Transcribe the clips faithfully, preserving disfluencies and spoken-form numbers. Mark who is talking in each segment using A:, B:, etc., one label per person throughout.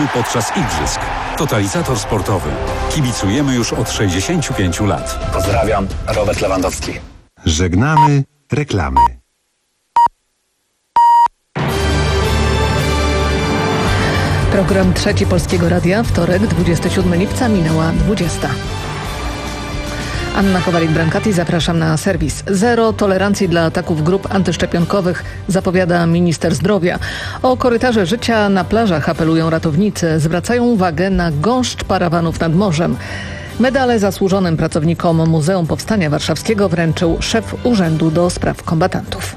A: bólu podczas igrzysk. Totalizator sportowy. Kibicujemy już od sześćdziesięciu pięciu lat.
B: Pozdrawiam, Robert Lewandowski.
C: Żegnamy reklamy.
D: Program Trzeci Polskiego Radia, wtorek, dwudziestego siódmego lipca, minęła dwudziesta. Anna Kowalik-Brankati, zapraszam na serwis. Zero tolerancji dla ataków grup antyszczepionkowych, zapowiada minister zdrowia. O korytarze życia na plażach apelują ratownicy. Zwracają uwagę na gąszcz parawanów nad morzem. Medale zasłużonym pracownikom Muzeum Powstania Warszawskiego wręczył szef Urzędu do Spraw Kombatantów.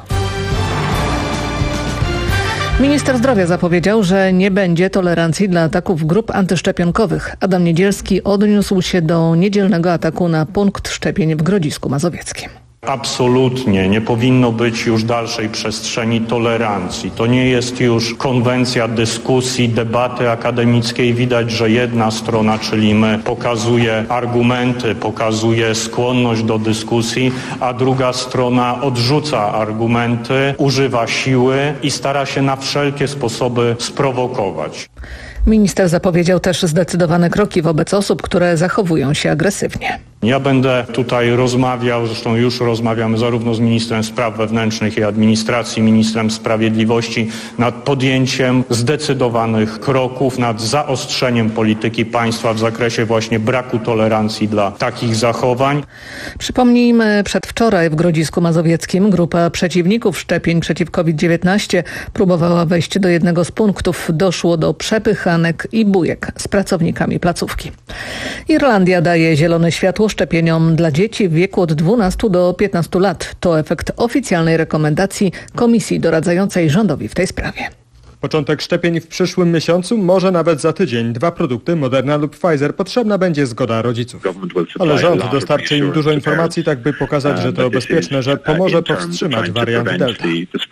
D: Minister zdrowia zapowiedział, że nie będzie tolerancji dla ataków grup antyszczepionkowych. Adam Niedzielski odniósł się do niedzielnego ataku na punkt szczepień w Grodzisku Mazowieckim.
E: Absolutnie nie powinno być już dalszej przestrzeni tolerancji. To nie jest już konwencja dyskusji, debaty akademickiej. Widać, że jedna strona, czyli my, pokazuje argumenty, pokazuje skłonność do dyskusji, a druga strona odrzuca argumenty, używa siły i stara się na wszelkie sposoby sprowokować.
D: Minister zapowiedział też zdecydowane kroki wobec osób, które zachowują się agresywnie.
E: Ja będę tutaj rozmawiał, zresztą już rozmawiamy zarówno z ministrem spraw wewnętrznych i administracji, ministrem sprawiedliwości nad podjęciem zdecydowanych kroków, nad zaostrzeniem polityki państwa w zakresie właśnie braku tolerancji dla takich zachowań.
D: Przypomnijmy, przedwczoraj w Grodzisku Mazowieckim grupa przeciwników szczepień przeciw COVID dziewiętnaście próbowała wejść do jednego z punktów. Doszło do przepychanek i bujek z pracownikami placówki. Irlandia daje zielone światło szczepieniom dla dzieci w wieku od dwunastu do piętnastu lat. To efekt oficjalnej rekomendacji Komisji doradzającej rządowi w tej sprawie.
F: Początek szczepień w przyszłym miesiącu, może nawet za tydzień. Dwa produkty, Moderna lub Pfizer, potrzebna będzie zgoda rodziców. Ale rząd dostarczy im dużo informacji, tak by pokazać, że to bezpieczne, że pomoże powstrzymać wariant Delta.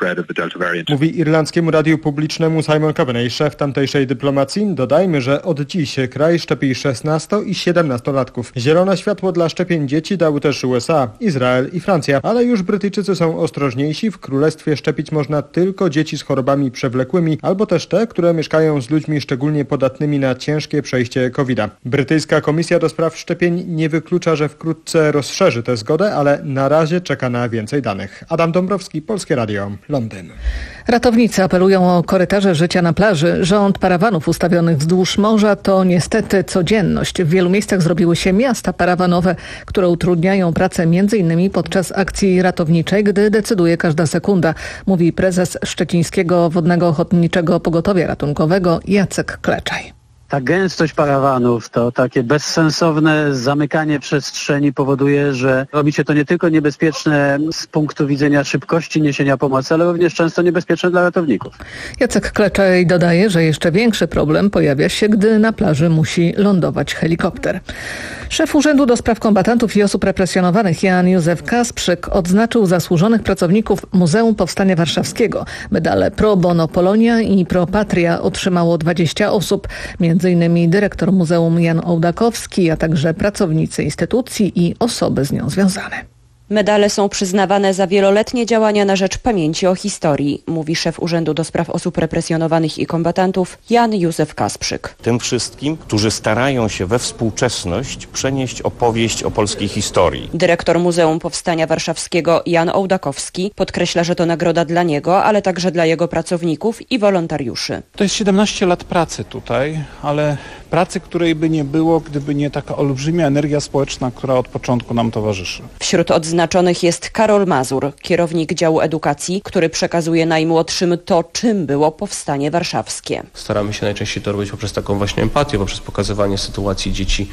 F: Mówi irlandzkiemu radiu publicznemu Simon Coveney, szef tamtejszej dyplomacji. Dodajmy, że od dziś kraj szczepi szesnasto- i siedemnastolatków. Zielone światło dla szczepień dzieci dały też U S A, Izrael i Francja, ale już Brytyjczycy są ostrożniejsi. W królestwie szczepić można tylko dzieci z chorobami przewlekłymi, albo też te, które mieszkają z ludźmi szczególnie podatnymi na ciężkie przejście kowida. Brytyjska Komisja do Spraw Szczepień nie wyklucza, że wkrótce rozszerzy tę zgodę, ale na razie czeka na więcej danych. Adam Dąbrowski, Polskie Radio, Londyn.
D: Ratownicy apelują o korytarze życia na plaży. Rząd parawanów ustawionych wzdłuż morza to niestety codzienność. W wielu miejscach zrobiły się miasta parawanowe, które utrudniają pracę między innymi podczas akcji ratowniczej, gdy decyduje każda sekunda, mówi prezes Szczecińskiego Wodnego Ochotniczego Pogotowia Ratunkowego Jacek Kleczaj.
G: Ta gęstość parawanów, to takie bezsensowne zamykanie przestrzeni powoduje, że robi się to nie tylko niebezpieczne z punktu widzenia szybkości niesienia pomocy, ale również często niebezpieczne dla ratowników.
D: Jacek Kleczaj dodaje, że jeszcze większy problem pojawia się, gdy na plaży musi lądować helikopter. Szef Urzędu do Spraw Kombatantów i Osób Represjonowanych Jan Józef Kasprzyk odznaczył zasłużonych pracowników Muzeum Powstania Warszawskiego. Medale Pro Bono Polonia i Pro Patria otrzymało dwadzieścia osób, między innymi dyrektor Muzeum Jan Ołdakowski, a także pracownicy instytucji i osoby z nią związane.
H: Medale są przyznawane za wieloletnie działania na rzecz pamięci o historii, mówi szef Urzędu do Spraw Osób Represjonowanych i Kombatantów Jan Józef Kasprzyk.
I: Tym wszystkim, którzy starają się we współczesność przenieść opowieść o polskiej historii.
H: Dyrektor Muzeum Powstania Warszawskiego Jan Ołdakowski podkreśla, że to nagroda dla niego, ale także dla jego pracowników i wolontariuszy.
J: To jest siedemnaście lat pracy tutaj, ale pracy, której by nie było, gdyby nie taka olbrzymia energia społeczna, która od początku nam towarzyszy.
H: Wśród odznaczonych jest Karol Mazur, kierownik działu edukacji, który przekazuje najmłodszym to, czym było Powstanie Warszawskie.
K: Staramy się najczęściej to robić poprzez taką właśnie empatię, poprzez pokazywanie sytuacji dzieci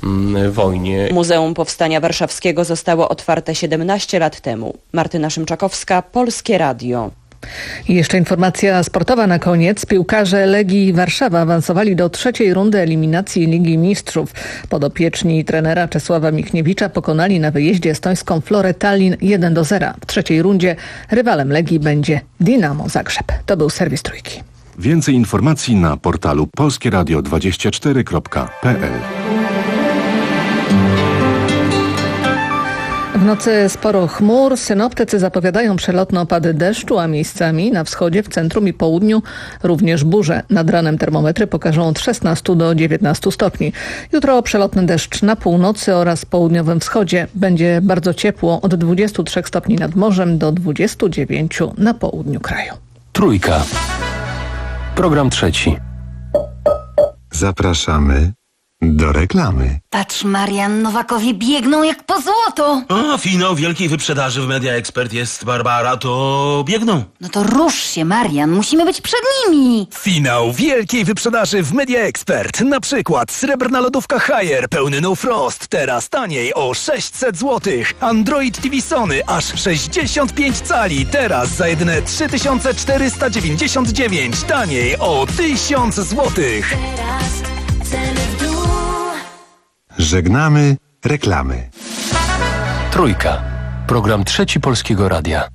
K: w wojnie.
H: Muzeum Powstania Warszawskiego zostało otwarte siedemnaście lat temu. Martyna Szymczakowska, Polskie Radio.
D: I jeszcze informacja sportowa na koniec. Piłkarze Legii Warszawa awansowali do trzeciej rundy eliminacji Ligi Mistrzów. Podopieczni trenera Czesława Michniewicza pokonali na wyjeździe estońską Florę Tallin jeden do zera. W trzeciej rundzie rywalem Legii będzie Dinamo Zagrzeb. To był serwis Trójki.
A: Więcej informacji na portalu polskieradio dwadzieścia cztery kropka p l.
D: nocy sporo chmur. Synoptycy zapowiadają przelotne opady deszczu, a miejscami na wschodzie, w centrum i południu również burze. Nad ranem termometry pokażą od szesnastu do dziewiętnastu stopni. Jutro przelotny deszcz na północy oraz południowym wschodzie. Będzie bardzo ciepło, od dwudziestu trzech stopni nad morzem do dwudziestu dziewięciu na południu kraju.
L: Trójka. Program trzeci.
C: Zapraszamy do reklamy.
M: Patrz, Marian, Nowakowie biegną jak po złoto.
N: A, finał wielkiej wyprzedaży w Media Expert jest, Barbara, to biegną.
M: No to rusz się, Marian, musimy być przed nimi.
O: Finał wielkiej wyprzedaży w Media Expert. Na przykład srebrna lodówka Haier pełny No Frost, teraz taniej o sześćset złotych. Android T V Sony aż sześćdziesiąt pięć cali, teraz za jedyne trzy tysiące czterysta dziewięćdziesiąt dziewięć, taniej o tysiąc złotych.
M: Teraz ceny w dół.
C: Żegnamy reklamy.
L: Trójka. Program trzeci Polskiego Radia.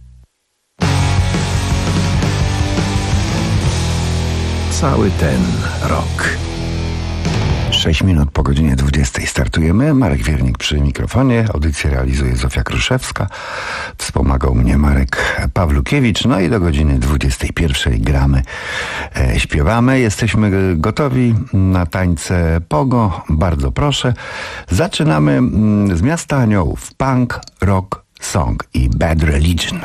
P: Cały ten rok. Sześć minut po godzinie dwudziestej startujemy. Marek Wiernik przy mikrofonie. Audycję realizuje Zofia Kruszewska. Wspomagał mnie Marek Pawlukiewicz. No i do godziny dwudziestej pierwszej gramy, e, śpiewamy. Jesteśmy gotowi na tańce pogo. Bardzo proszę. Zaczynamy mm, z Miasta Aniołów. Punk, rock, song i Bad Religion.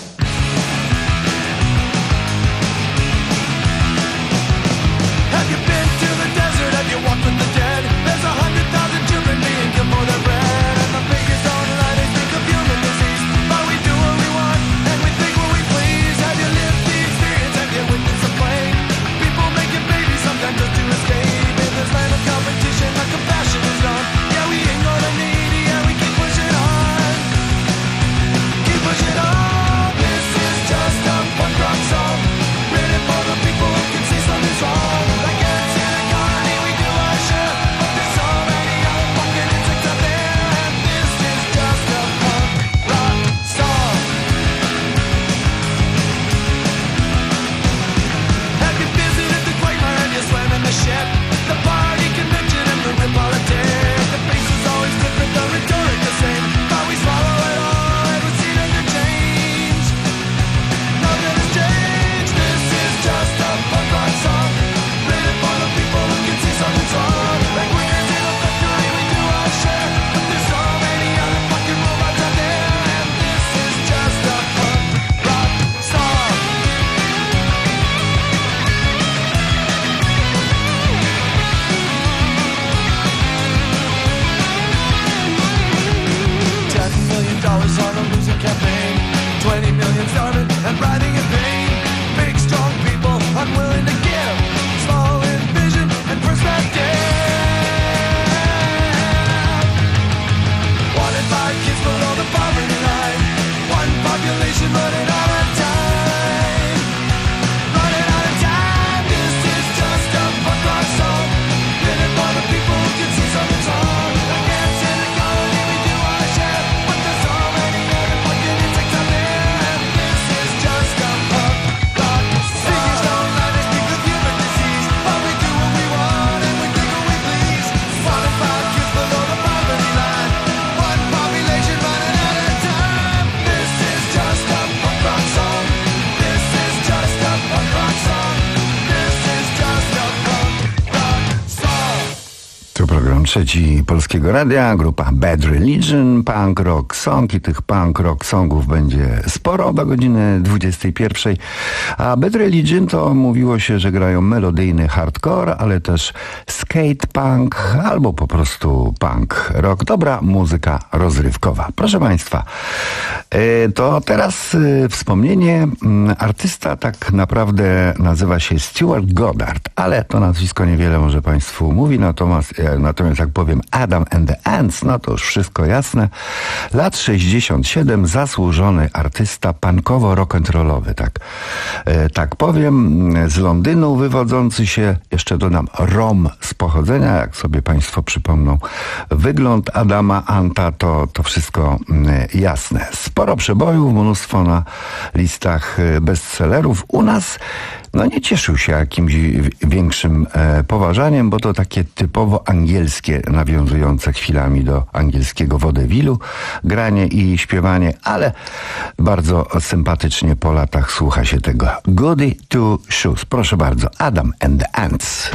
P: Trzeci Polskiego Radia, grupa Bad Religion, punk rock song i tych punk rock songów będzie sporo do godziny dwudziestej pierwszej. A Bad Religion to mówiło się, że grają melodyjny hardcore, ale też skate punk albo po prostu punk rock. Dobra muzyka rozrywkowa. Proszę Państwa, to teraz wspomnienie. Artysta tak naprawdę nazywa się Stuart Goddard, ale to nazwisko niewiele może Państwu mówi, natomiast, natomiast jak powiem Adam and the Ants, no to już wszystko jasne. Lat sześćdziesiąt siedem, zasłużony artysta punkowo-rock'n'rollowy, tak, e, tak powiem, z Londynu wywodzący się, jeszcze dodam, Rom z pochodzenia, jak sobie Państwo przypomną wygląd Adama Anta, to, to wszystko e, jasne. Sporo przebojów, mnóstwo na listach bestsellerów. U nas no nie cieszył się jakimś większym e, poważaniem, bo to takie typowo angielskie angielskie, nawiązujące chwilami do angielskiego waudevillu, granie i śpiewanie, ale bardzo sympatycznie po latach słucha się tego. Goody Two Shoes. Proszę bardzo, Adam and the Ants.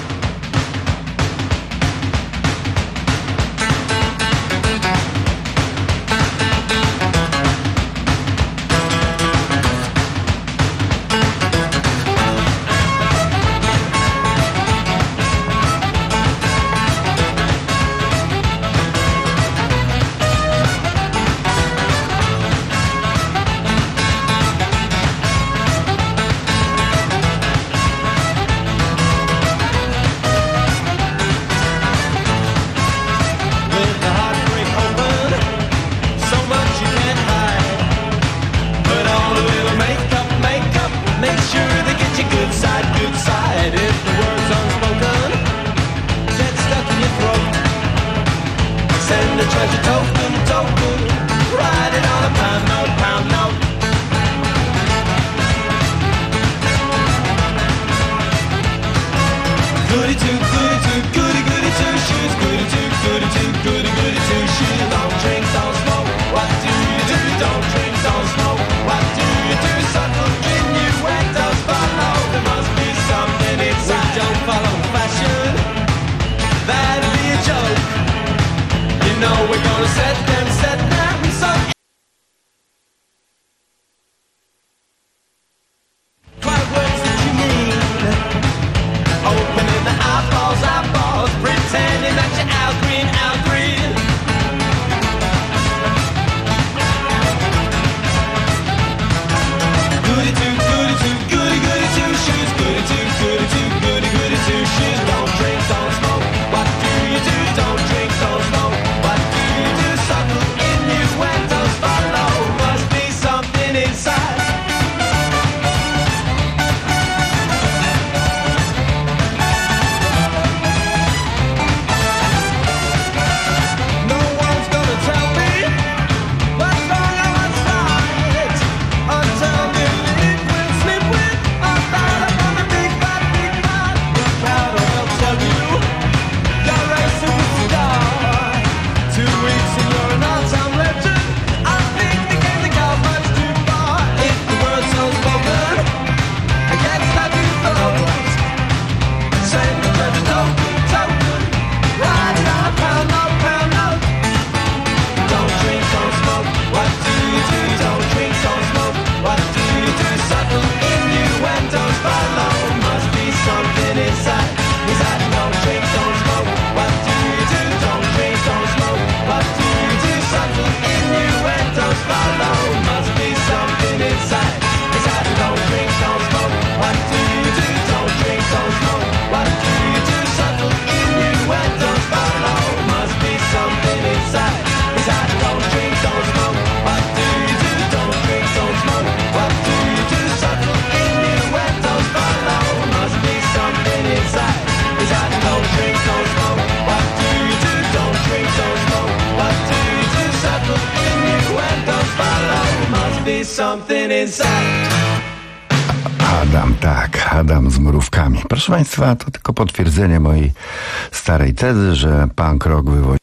P: Adam, tak, Adam z mrówkami. Proszę Państwa, to tylko potwierdzenie mojej starej tezy, że punk rock wywodzi.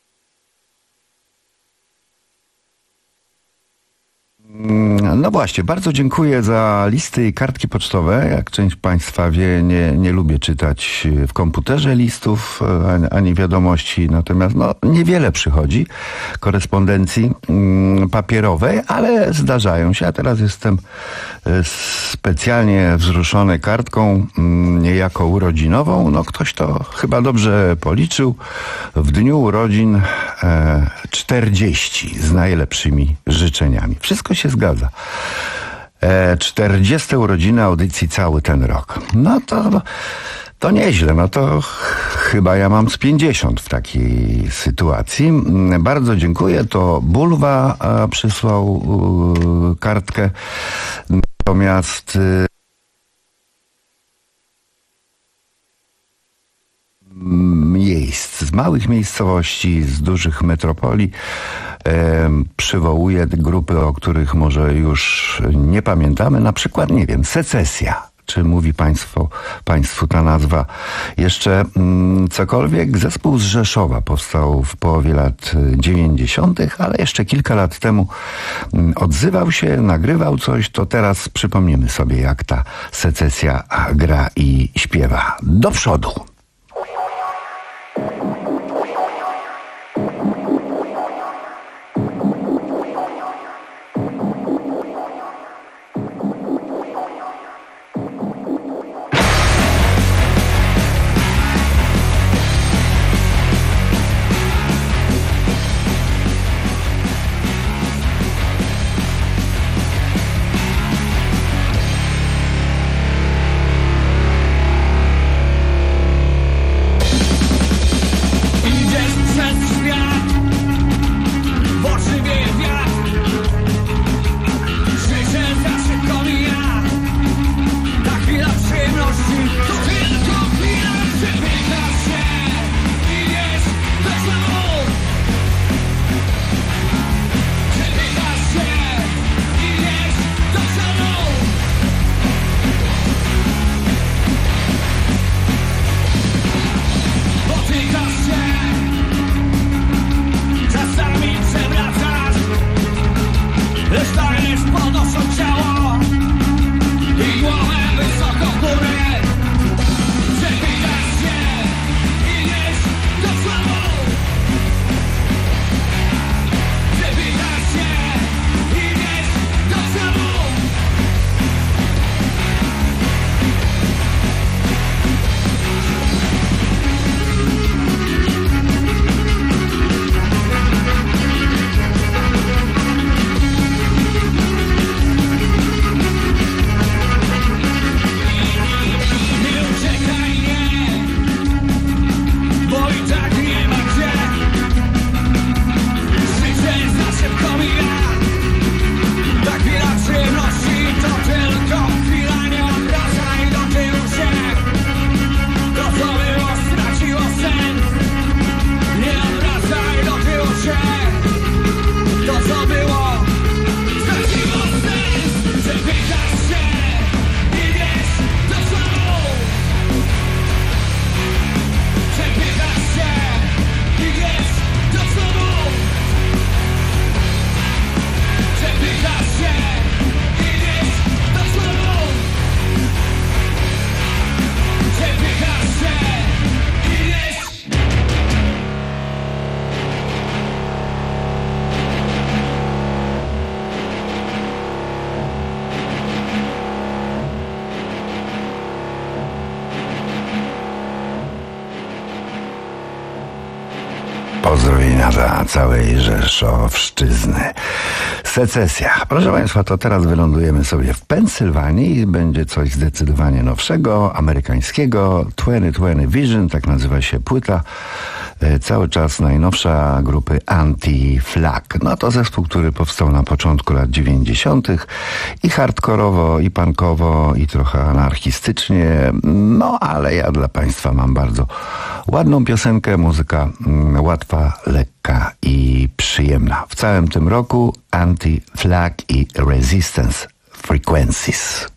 P: No właśnie, bardzo dziękuję za listy i kartki pocztowe. Jak część Państwa wie, nie, nie lubię czytać w komputerze listów ani, ani wiadomości, natomiast no, niewiele przychodzi korespondencji mm, papierowej, ale zdarzają się. A teraz jestem specjalnie wzruszony kartką mm, niejako urodzinową. No ktoś to chyba dobrze policzył. W dniu urodzin e, czterdzieści z najlepszymi życzeniami. Wszystko się zgadza. E, czterdzieste urodziny audycji cały ten rok. No to, to nieźle. No to chyba ja mam z pięćdziesiąt w takiej sytuacji. Bardzo dziękuję. To Bulwa a, przysłał y, kartkę. Natomiast y, miejsc, z małych miejscowości, z dużych metropolii e, przywołuje grupy, o których może już nie pamiętamy, na przykład, nie wiem, Secesja. Czy mówi państwo, państwu ta nazwa jeszcze mm, cokolwiek? Zespół z Rzeszowa powstał w połowie lat dziewięćdziesiątych, ale jeszcze kilka lat temu mm, odzywał się, nagrywał coś, to teraz przypomnimy sobie, jak ta secesja gra i śpiewa. Do przodu! Pozdrowienia dla całej Rzeszowszczyzny. Secesja. Proszę Państwa, to teraz wylądujemy sobie w Pensylwanii i będzie coś zdecydowanie nowszego, amerykańskiego. dwadzieścia dwadzieścia Vision, tak nazywa się płyta. Cały czas najnowsza grupy Anti-Flag. No to zespół, który powstał na początku lat dziewięćdziesiątych i hardkorowo, i punkowo, i trochę anarchistycznie. No ale ja dla Państwa mam bardzo ładną piosenkę, muzyka mm, łatwa, lekka i przyjemna. W całym tym roku Anti-Flag i Resistance Frequencies.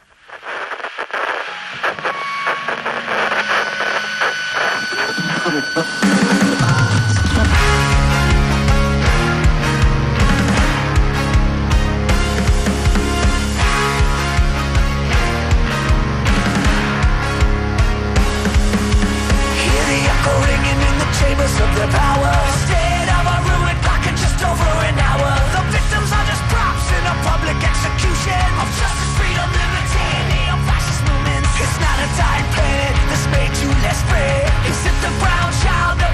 Q: Of their power, instead of a ruined clock in just over an hour. The victims are just props in a public execution of justice, freedom, liberty, and neo-fascist movements. It's not a dying planet that's made you less free. Is it the brown child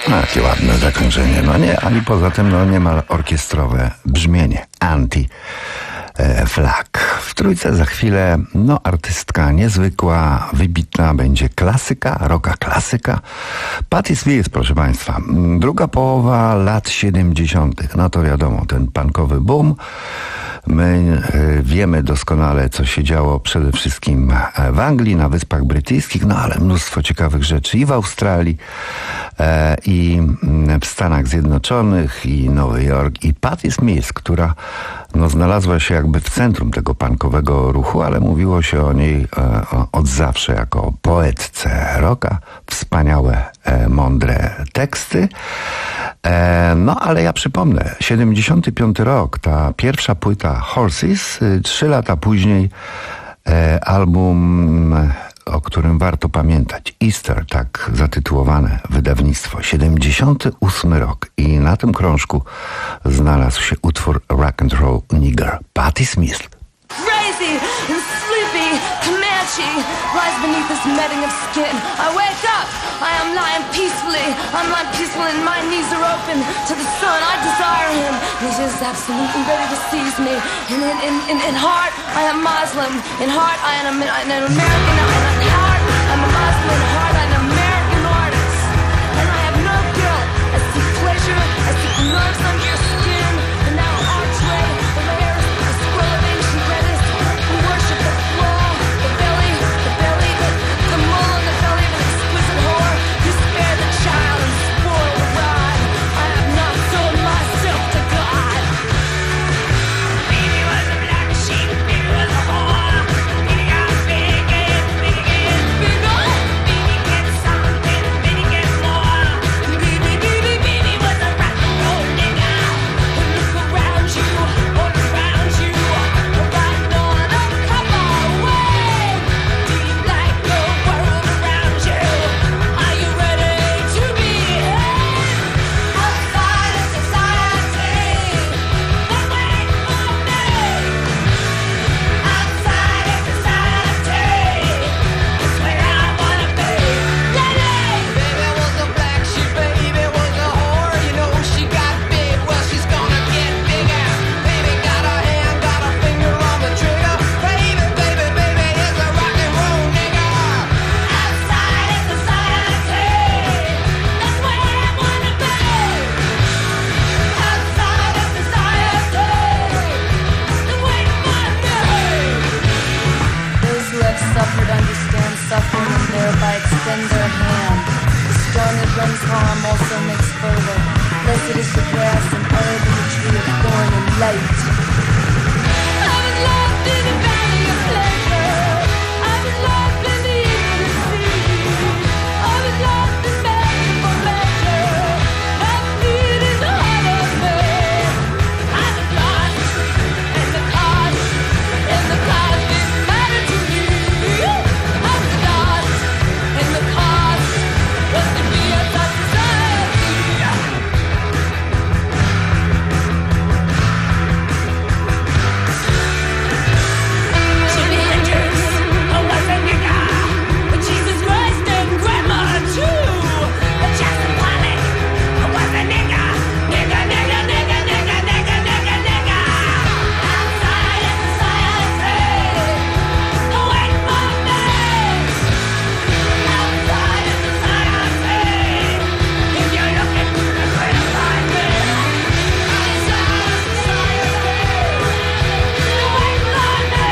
P: No, jakie ładne zakończenie. No nie, ani poza tym no niemal orkiestrowe brzmienie. Anti e, Flag. W trójce za chwilę, no artystka niezwykła, wybitna, będzie klasyka, rocka klasyka. Patti Smith, proszę Państwa. Druga połowa lat siedemdziesiątych. No to wiadomo, ten punkowy boom. My e, wiemy doskonale, co się działo przede wszystkim w Anglii, na Wyspach Brytyjskich, no ale mnóstwo ciekawych rzeczy i w Australii, e, i w Stanach Zjednoczonych, i Nowy Jork. I Patti Smith, która no, znalazła się jakby w centrum tego punkowego ruchu, ale mówiło się o niej e, od zawsze jako poetce rocka. Wspaniałe, e, mądre teksty. E, no ale ja przypomnę, siedemdziesiąty piąty rok, ta pierwsza płyta Horses, y, trzy lata później e, album, o którym warto pamiętać, Easter, tak zatytułowane wydawnictwo, siedemdziesiąty ósmy rok i na tym krążku znalazł się utwór Rock and Roll Nigger, Patti Smith.
Q: Crazy and sleepy, Comanche lies beneath this netting of skin. I wake up, I am lying peacefully. I'm lying peacefully and my knees are open to the sun. I desire him. He's just absolutely ready to seize me. And in, in, in, in heart, I am Muslim. In heart, I am an, an American. In heart, I'm a Muslim. In heart, I'm an American artist. And I have no guilt. I seek pleasure. I seek nerves under your skin. And now archway, the layers, the scroll of ancient Venice. We worship the floor, the belly, the belly, the, the mole in the belly of an exquisite whore. You spare the child and spoil the ride. I have not sold myself to God. Baby was a black sheep, baby was a whore. Baby got big and big and bigger. Baby gets something, baby gets more. Baby, baby, baby was a rock and roll nigga. Look around you, all around you, right on a couple way. Do you like the world around you? Are you ready to be outside of society? Then wait for me. Outside of society, that's where I wanna be. Baby was a black sheep, baby was a whore. You know she got big, well she's gonna get bigger. Baby got a hand, got a finger on the trigger. Baby, baby, baby is a rock and roll nigga. Outside of society, that's where I wanna be. Outside of society, then wait for me. Those who have suffered understand suffering and thereby extend their hand. The storm that brings harm also makes further. Blessed is the grass and herb and the tree of thorn and light. I was lost in the valley of pleasure. I was lost in the infinite sea. I was lost in magical measure. That need is the heart of me. I was lost in the cause, and the cause didn't matter to me. I was lost in the cause, was to be a top society. Jimi Hendrix, I was a nigga. Jesus Christ and Grandma too. Jackson Pollock, I was a nigga. Nigga, nigga, nigga, nigga, nigga, nigga, nigga. Outside of society, wait for me. Outside of society, if you're looking, you're gonna find me. Outside of society, wait for me.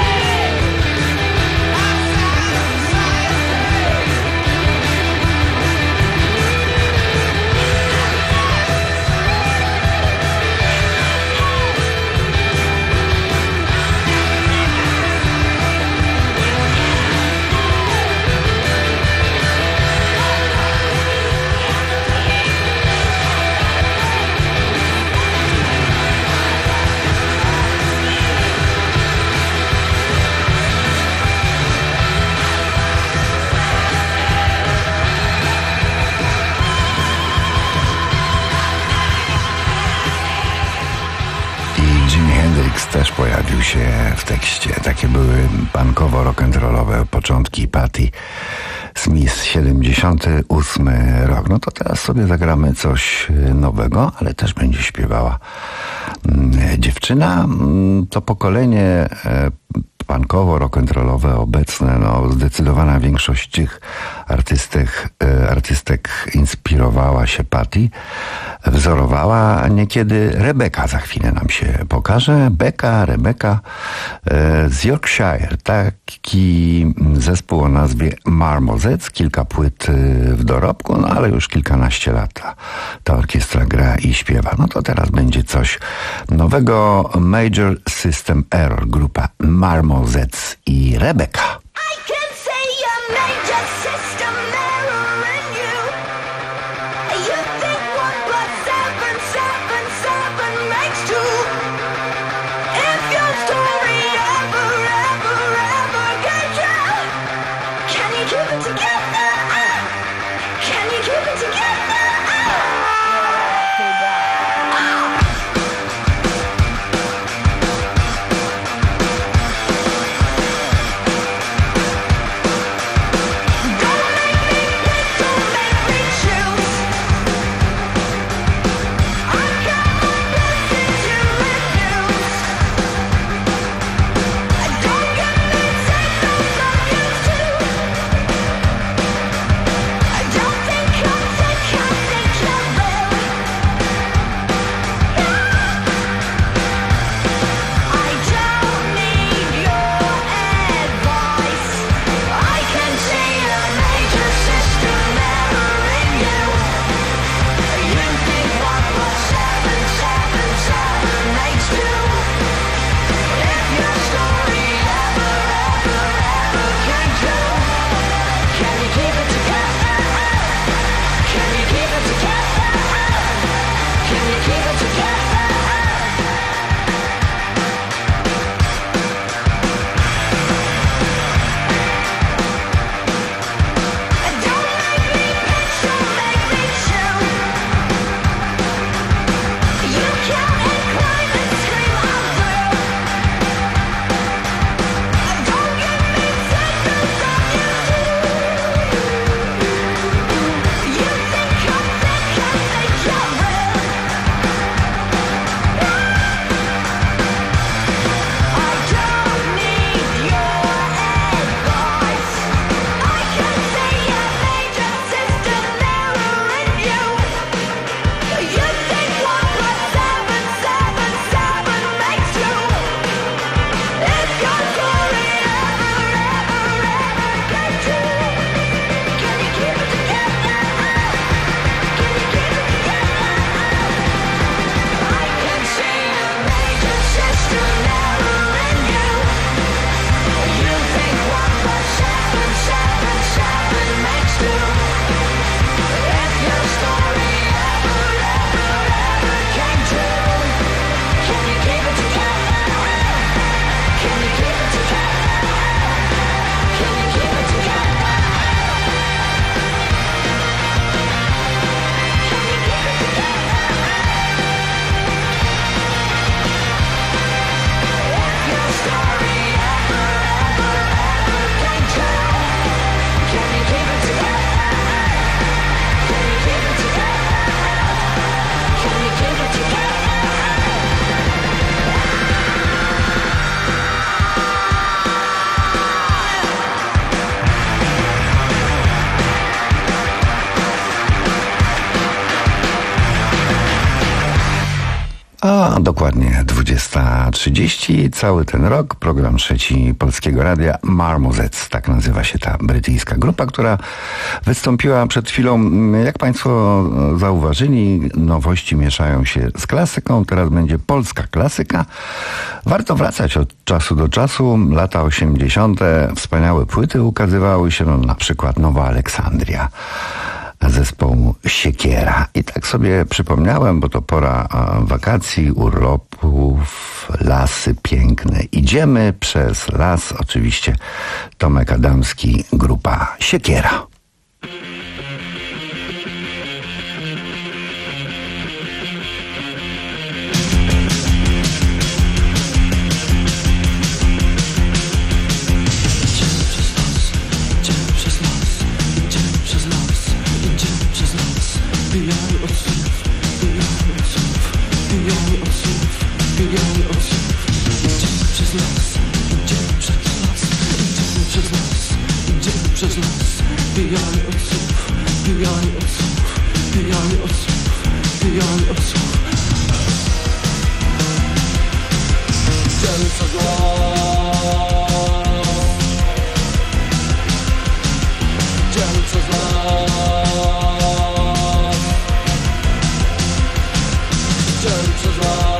P: I Jimi Hendrix też pojawił się w tekście. Takie były punkowo-rock'n'rollowe początki Patti Smith, siedemdziesiąty ósmy rok. No to teraz sobie zagramy coś nowego, ale też będzie śpiewała dziewczyna. To pokolenie punkowo, rock'n'rollowe obecne, no zdecydowana większość tych artystek, artystek inspirowała się Patty, wzorowała, a niekiedy Rebeka za chwilę nam się pokaże. Beka, Rebeka z Yorkshire, taki zespół o nazwie Marmozets, kilka płyt w dorobku, no ale już kilkanaście lat ta, ta orkiestra gra i śpiewa. No to teraz będzie coś nowego. Major System Error, grupa Marmozets i Rebeka. A dokładnie dwudziesta trzydzieści, cały ten rok, program trzeci Polskiego Radia, Marmozets, tak nazywa się ta brytyjska grupa, która wystąpiła przed chwilą. Jak Państwo zauważyli, nowości mieszają się z klasyką, teraz będzie polska klasyka. Warto wracać od czasu do czasu, lata osiemdziesiąte, wspaniałe płyty ukazywały się, no, na przykład Nowa Aleksandria zespołu Siekiera. I tak sobie przypomniałem, bo to pora wakacji, urlopów, lasy piękne. Idziemy przez las, oczywiście Tomek Adamski, grupa Siekiera.
R: przez nos, pijani od słów, pijani od słów, pijani od słów, pijani od słów. Idziemy przez las, idziemy przez las, idziemy przez las.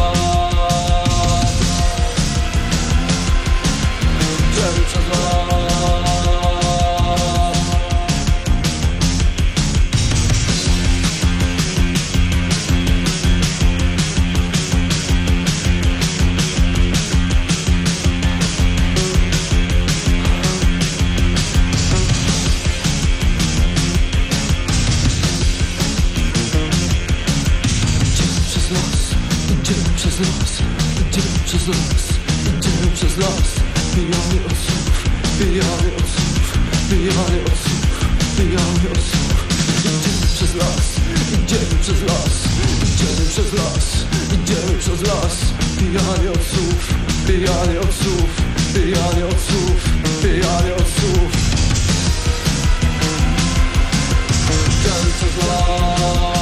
R: Przez las, idziemy przez las, pijany od słów, pijany od słów, pijany od słów, pijany od słów. Idziemy przez las, idziemy przez las, idziemy przez las, idziemy przez las, pijany od słów, pijany od słów, pijany od słów, pijany od słów. Idziemy przez las.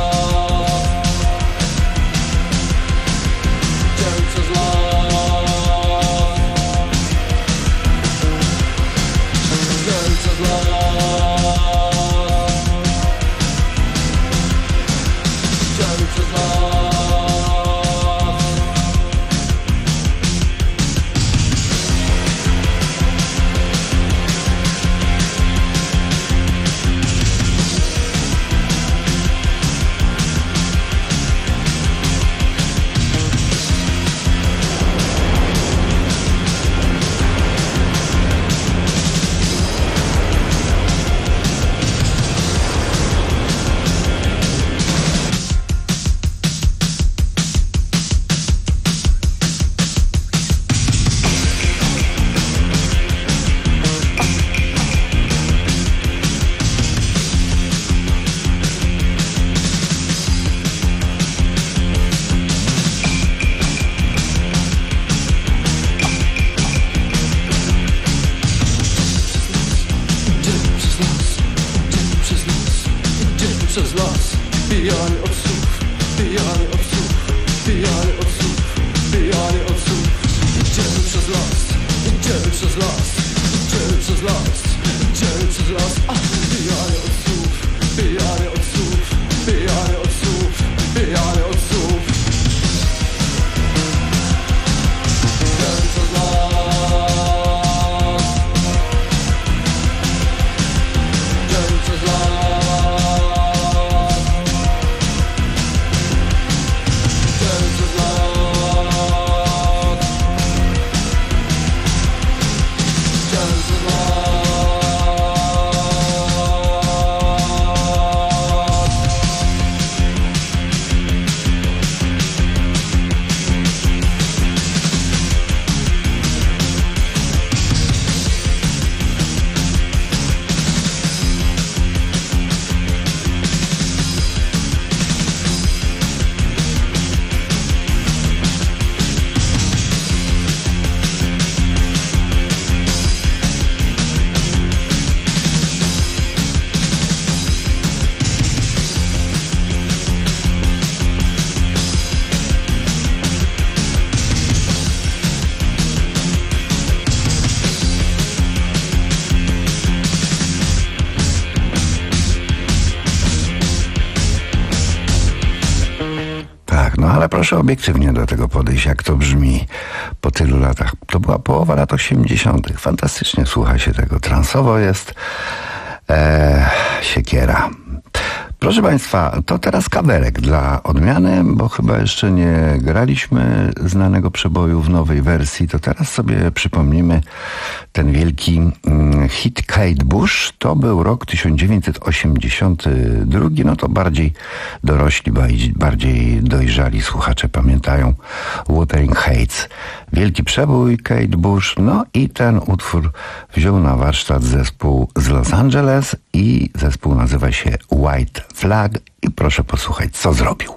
R: Przez las, pijany od słów, pijany od słów, pijany od słów, pijany od słów. Idziemy przez las, idziemy przez las, idziemy przez las, idziemy przez las. A, pijany od słów, pijany od słów, pijany od słów, pijany od słów. Idziemy przez las. Idziemy przez las.
P: No ale proszę obiektywnie do tego podejść, jak to brzmi po tylu latach. To była połowa lat osiemdziesiątych. Fantastycznie słucha się tego. Transowo jest e, siekiera. Proszę Państwa, to teraz kawerek dla odmiany, bo chyba jeszcze nie graliśmy znanego przeboju w nowej wersji. To teraz sobie przypomnimy ten wielki mm, hit Kate Bush. To był rok tysiąc dziewięćset osiemdziesiąty drugi. No to bardziej dorośli, bardziej dojrzali słuchacze pamiętają Wuthering Heights. Wielki przebój Kate Bush. No i ten utwór wziął na warsztat zespół z Los Angeles i zespół nazywa się White Flag i proszę posłuchać, co zrobił.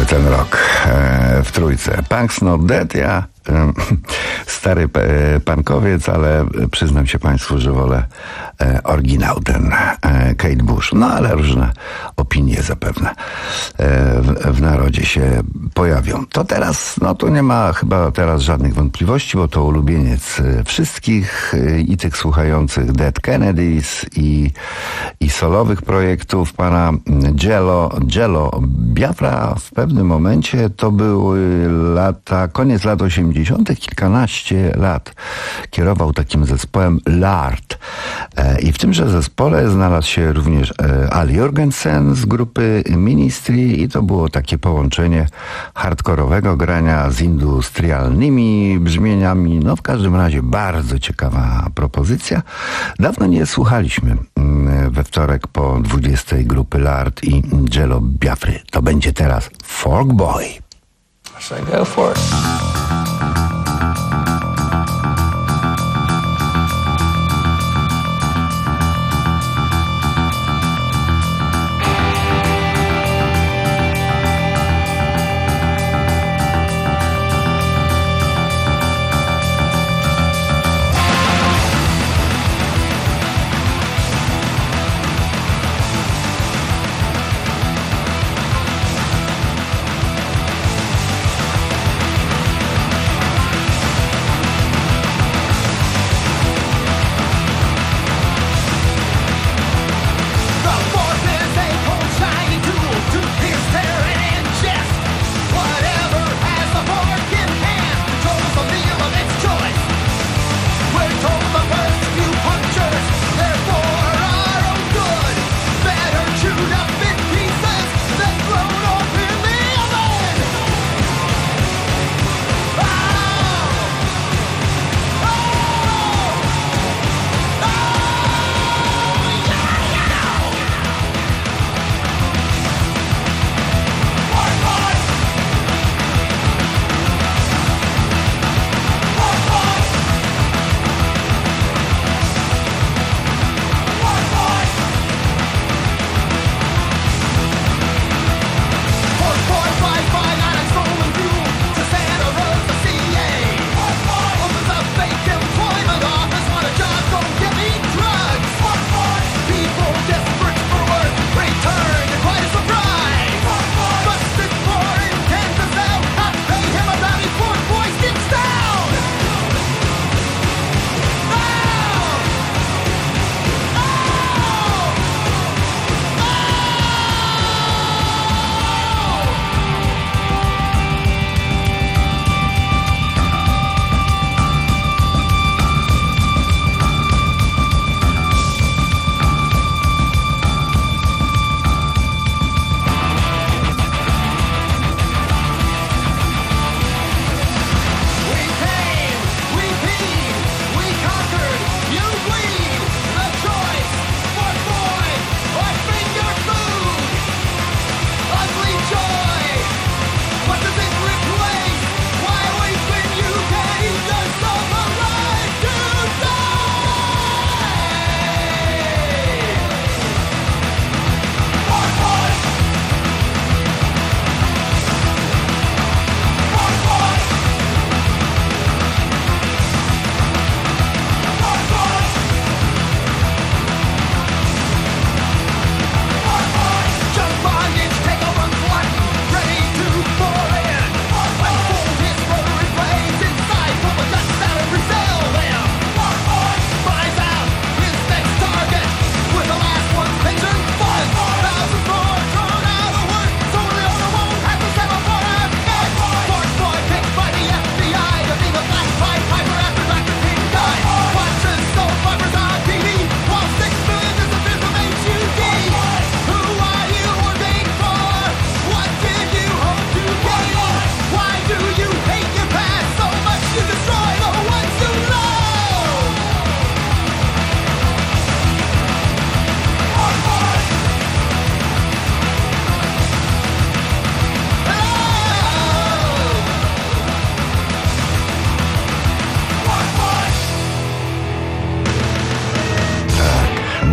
P: cały ten rok e, w trójce. Punk's Not Dead, ja e, stary e, punkowiec, ale przyznam się Państwu, że wolę e, oryginał ten e, Kate Bush. No ale różne opinie zapewne e, w, w narodzie się pojawią. To teraz, no tu nie ma chyba teraz żadnych wątpliwości, bo to ulubieniec wszystkich e, i tych słuchających Dead Kennedys i, i solowych projektów pana Jello, Jello Biafra. W pewnym momencie to były lata, koniec lat osiemdziesiątych, kilkanaście lat. Kierował takim zespołem Lard. E, I w tymże zespole znalazł się również e, Al Jorgensen z grupy Ministry i to było takie połączenie hardkorowego grania z industrialnymi brzmieniami. No w każdym razie bardzo ciekawa propozycja. Dawno nie słuchaliśmy we wtorek po dwudziestej grupy Lard i Jello Biafry. To będzie teraz Folk Boy.
S: So go for it.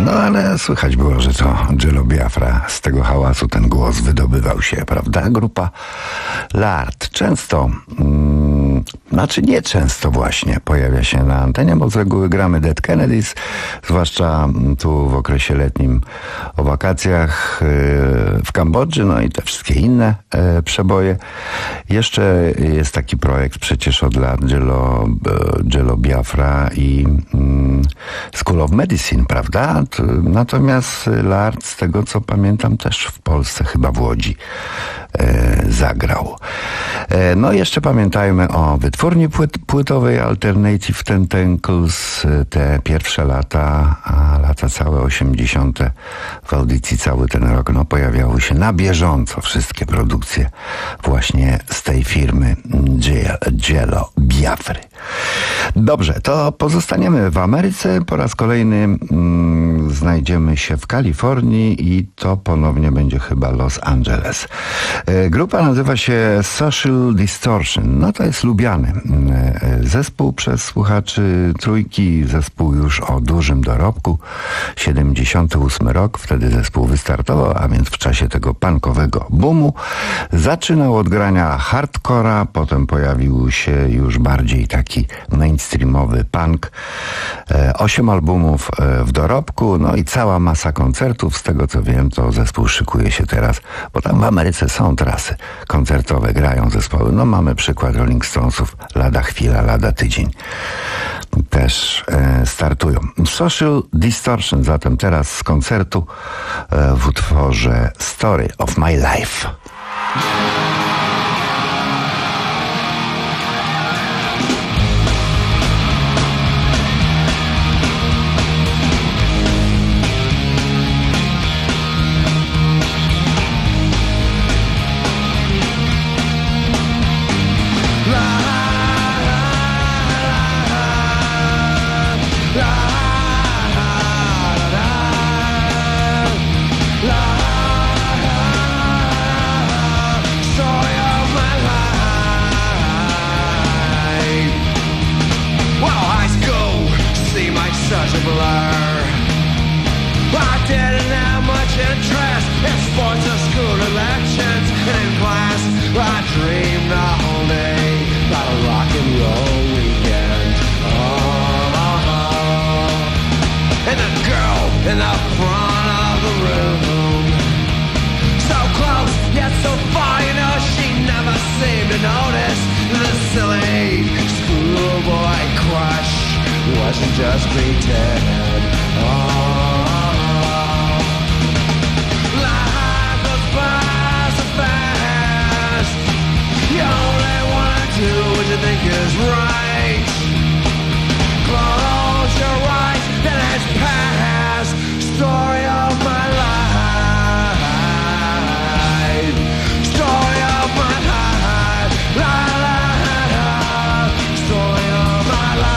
P: No ale słychać było, że to Jello Biafra, z tego hałasu ten głos wydobywał się, prawda? Grupa Lard często, mm, znaczy nie często właśnie pojawia się na antenie, bo z reguły gramy Dead Kennedys, zwłaszcza tu w okresie letnim o wakacjach yy, w Kambodży, no i te wszystkie inne yy, przeboje. Jeszcze jest taki projekt przecież od lat Jello, yy, Jello Biafra i yy, School of Medicine, prawda? Natomiast Lard, z tego co pamiętam, też w Polsce, chyba w Łodzi, e, zagrał. E, no jeszcze pamiętajmy o wytwórni płyt, płytowej Alternative Tentacles. Te pierwsze lata, a lata całe osiemdziesiąte w audycji cały ten rok, no pojawiały się na bieżąco wszystkie produkcje właśnie z tej firmy Jello Biafry. Dobrze, to pozostaniemy w Ameryce. Po raz kolejny mm, znajdziemy się w Kalifornii i to ponownie będzie chyba Los Angeles. E, grupa nazywa się Social Distortion. No to jest lubiany e, zespół przez słuchaczy Trójki. Zespół już o dużym dorobku. siedemdziesiąty ósmy rok, wtedy zespół wystartował, a więc w czasie tego punkowego boomu. Zaczynał od grania hardcora, potem pojawił się już bardziej taki mainstreamowy punk. E, osiem albumów e, w dorobku, no i cała masa koncertów. Z tego co wiem, to zespół szykuje się teraz, bo tam w Ameryce są trasy koncertowe, grają zespoły. No mamy przykład Rolling Stonesów, lada chwila, lada tydzień też e, startują. Social Distortion zatem teraz z koncertu e, w utworze Story of My Life.
R: Just pretend. Oh, life goes by so fast. You only wanna do what you think is right. Close your eyes, then it's past. Story of my life. Story of my life. La la la. Story of my life.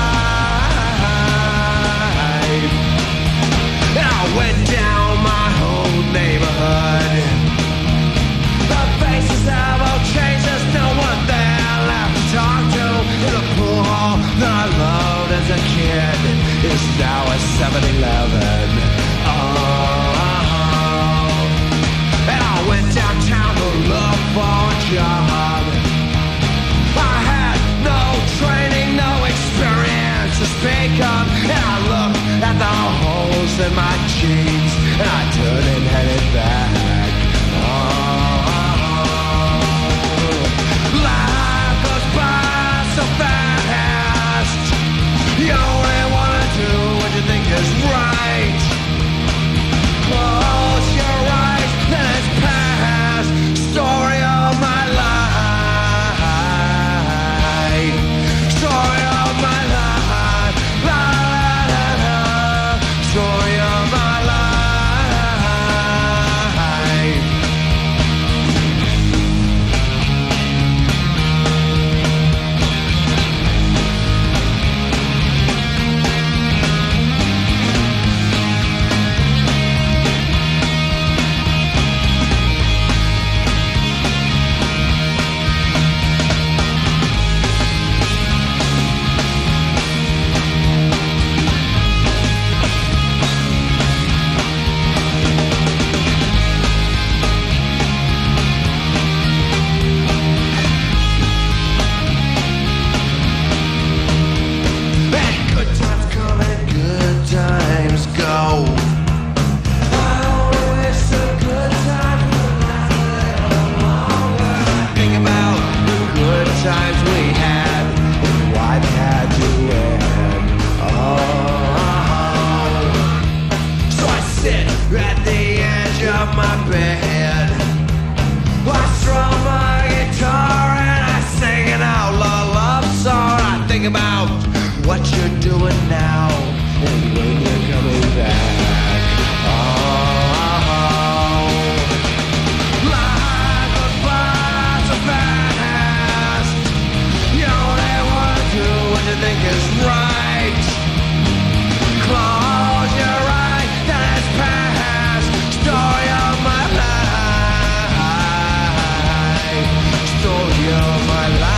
R: Went down my whole neighborhood. The faces have all changed. There's no one there left to talk to. In the pool hall that I loved as a kid is now a seven eleven. Oh, and I went downtown to look for a job. I had no training, no experience to speak of. And I looked at the holes in my jeans, and I turned and headed back. Oh, life goes by so fast. You only wanna do what you think is right. Close your eyes, then it's past. Story of my life. you're doing now and when you're coming back. Oh, like a blast of past, you only want to do what you think is right. Close your eyes, then it's past. Story of my life, story of my life.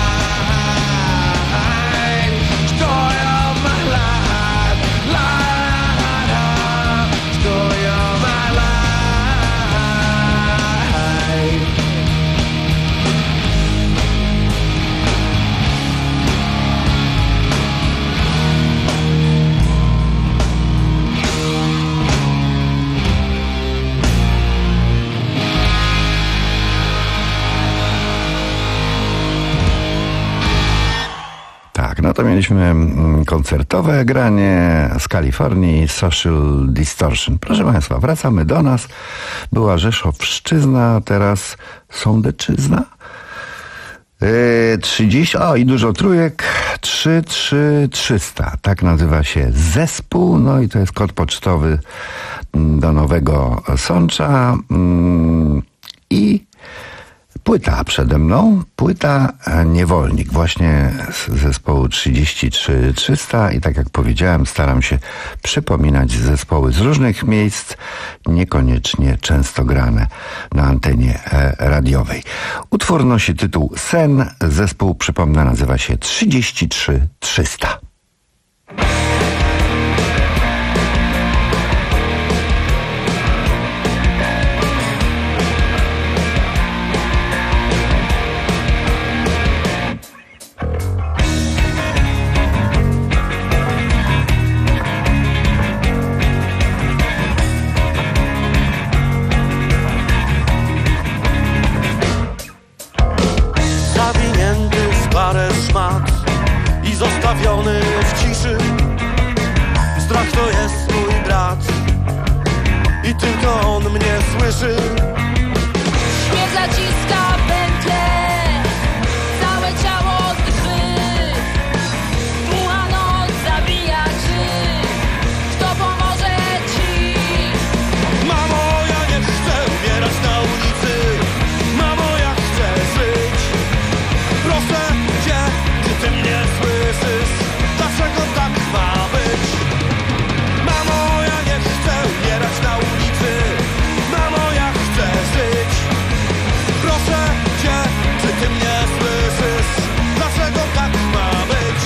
P: No to mieliśmy koncertowe granie z Kalifornii, Social Distortion. Proszę Państwa, wracamy do nas. Była Rzeszowszczyzna, teraz Sądeczyzna. Yy, trzydzieści, o i dużo trójek, trzy trzy trzysta. Tak nazywa się zespół, no i to jest kod pocztowy do Nowego Sącza. Yy, I płyta przede mną, płyta Niewolnik, właśnie z zespołu trzydzieści trzy trzysta i tak jak powiedziałem, staram się przypominać zespoły z różnych miejsc, niekoniecznie często grane na antenie radiowej. Utwór nosi tytuł Sen, zespół, przypomnę, nazywa się trzydzieści trzy trzysta.
R: Zostawiony w ciszy, strach to jest mój brat i tylko on mnie słyszy.
Q: Śmierć zaciska pętlę, całe ciało drży, dmucha noc zabija czy kto pomoże ci?
R: Mamo, ja nie chcę umierać na ulicy, mamo, ja chcę żyć. Proszę cię, czy ty mnie słyszysz? Dlaczego tak ma być? Mamo, ja nie chcę umierać na ulicy, mamo, ja chcę żyć. Proszę cię, czy ty mnie słyszysz? Dlaczego tak ma być?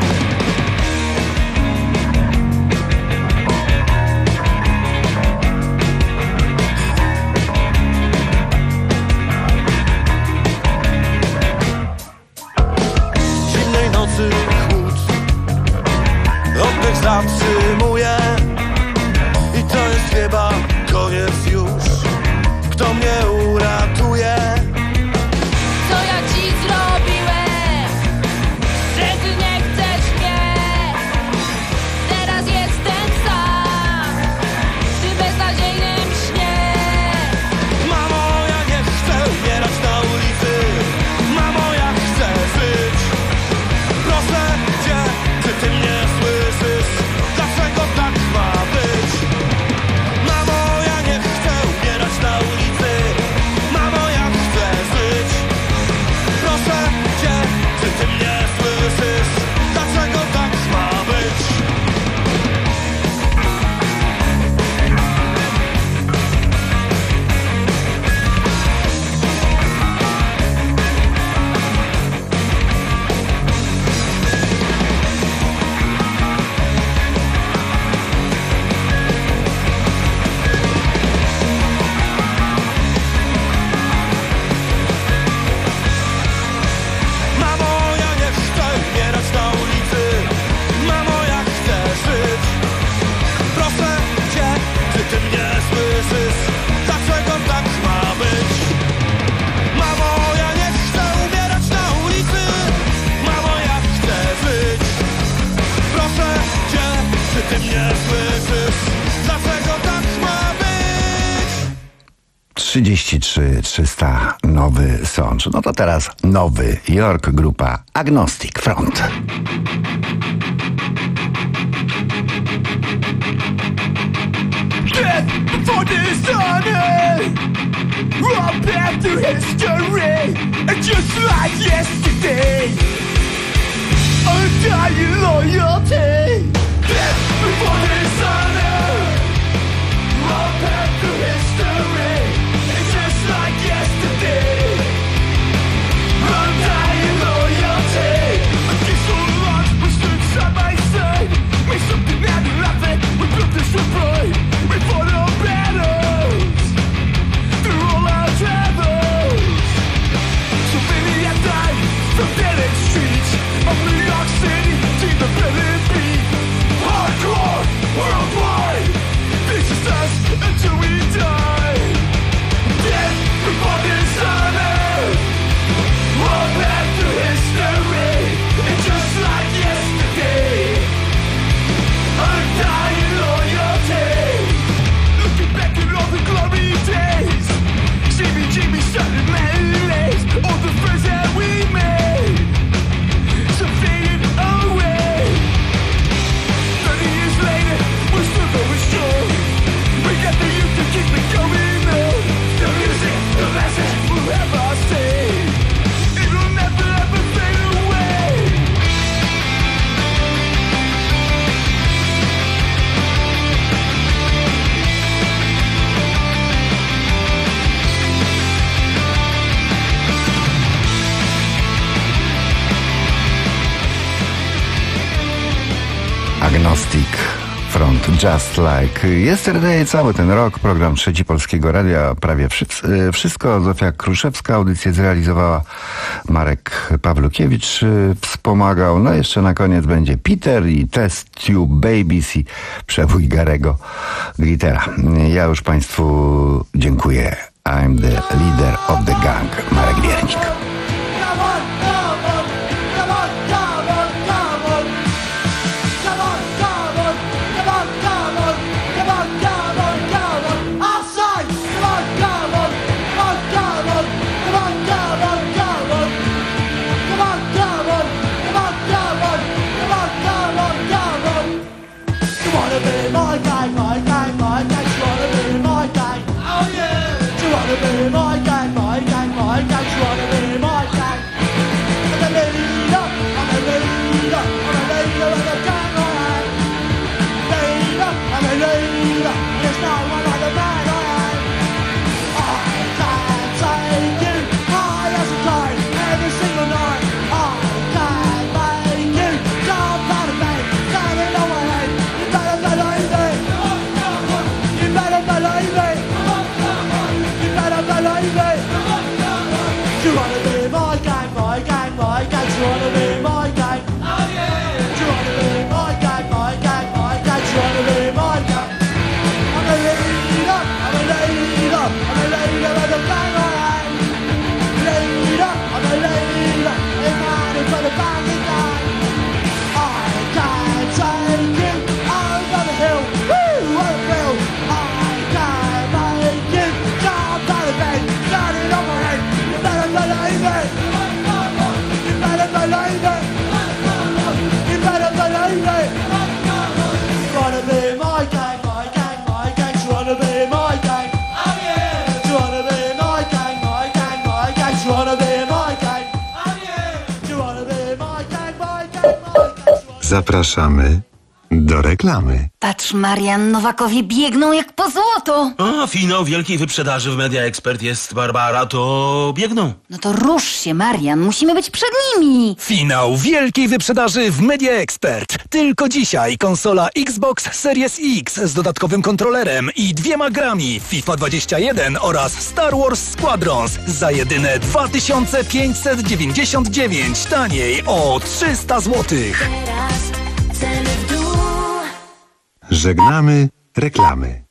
R: Zimnej nocy chłód, oddech zatrzymuje i to jest chyba koniec już. Kto mnie uratuje?
Q: Co ja ci zrobiłem, że ty nie chcesz mnie? Teraz jestem sam przy beznadziejnym śnie.
R: Mamo, ja nie chcę umierać na ulicy, mamo, ja chcę żyć. Proszę cię, czy ty mnie słyszysz? Dlaczego tak ma być? Mamo, ja nie chcę umierać na ulicy, mamo, ja chcę żyć. Proszę cię, czy ty mnie słyszysz? Dlaczego tak ma być? Mamo, ja nie chcę umierać na ulicy, mamo, ja chcę żyć. Proszę cię, czy ty mnie słyszysz? Dlaczego tak ma być? Mamo, ja nie chcę umierać na ulicy, mamo, ja chcę żyć. Proszę cię, czy ty mnie słyszysz? Dlaczego tak ma być?
P: trzydzieści trzy trzysta, Nowy Sącz. No to teraz Nowy Jork, grupa Agnostic Front.
R: One path through history, and just like yesterday, undying loyalty. Death before dishonor. One path through history, and just like yesterday, undying loyalty. Against all odds, we stood side by side. Made something out of nothing. We built this for pride. We fought our battles through all our travels. So many have died from dead end streets of New York City to the Berlin beat. Hardcore, worldwide. This is us until we die. Death before dishonor. One path through history, and just like yesterday, undying loyalty. Looking back at all the glory days, C B G B started memories, all the friends that we made, some faded away. Thirty years later, we're still going strong. We got the youth to keep it going on. The music, the message will ever stay. It'll never ever fade away.
P: Agnostic Front, Just Like Yesterday, cały ten rok, program Trzeci Polskiego Radia, prawie wszy- wszystko. Zofia Kruszewska audycję zrealizowała, Marek Pawlukiewicz wspomagał. No jeszcze na koniec będzie Peter i Test Tube Babies i przebój Garego Glittera. Ja już Państwu dziękuję. I'm the leader of the gang. Marek Wiernik.
C: Zapraszamy do reklamy.
M: Patrz, Marian, Nowakowie biegną jak po złoto.
N: A, finał wielkiej wyprzedaży w Media Expert jest, Barbara, to biegną.
M: No to rusz się, Marian, musimy być przed nimi.
O: Finał wielkiej wyprzedaży w Media Expert. Tylko dzisiaj konsola Xbox Series X z dodatkowym kontrolerem i dwiema grami FIFA dwadzieścia jeden oraz Star Wars Squadrons za jedyne dwa tysiące pięćset dziewięćdziesiąt dziewięć, taniej o trzysta złotych.
C: Żegnamy reklamy.